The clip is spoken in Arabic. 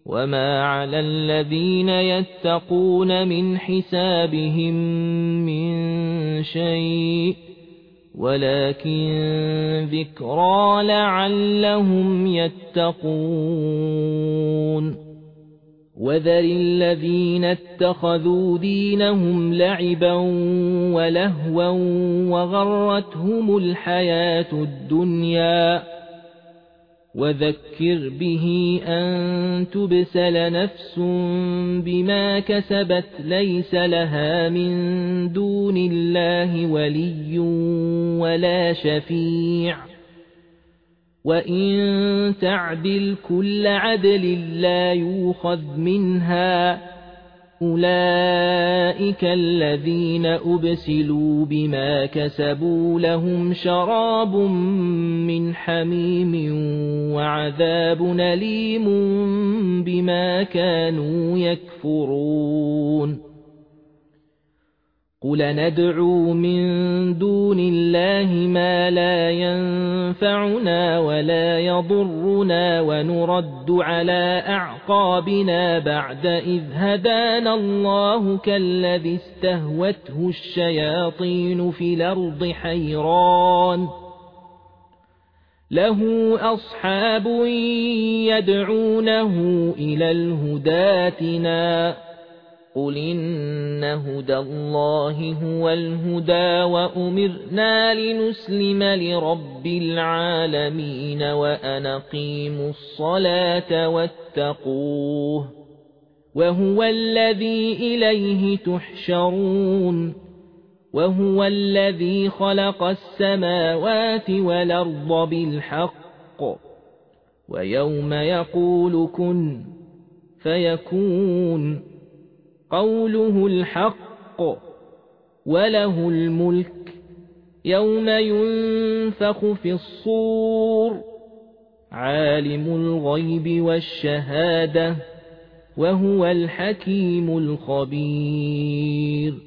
وما على الذين يتقون من حسابهم من شيء ولكن ذكرى لعلهم يتقون وذر الذين اتخذوا دينهم لعبا ولهوا وغرتهم الحياة الدنيا وذكر به أن تبسل نفس بما كسبت ليس لها من دون الله ولي ولا شفيع وإن تعدل كل عدل لا يؤخذ منها أولئك الذين أبسلوا بما كسبوا لهم شراب من حميم وعذاب أليم بما كانوا يكفرون قل ندعو من دون الله ما لا ينفعنا ولا يضرنا ونرد على أعقابنا بعد إذ هدانا الله كالذي استهوته الشياطين في الأرض حيران له أصحاب يدعونه إلى الهداتنا قل إن هدى الله هو الهدى وأمرنا لنسلم لرب العالمين وأن أقيموا الصلاة واتقوه وهو الذي إليه تحشرون وهو الذي خلق السماوات والأرض بالحق ويوم يقول كن فيكون قوله الحق وله الملك يوم ينفخ في الصور عالم الغيب والشهادة وهو الحكيم الخبير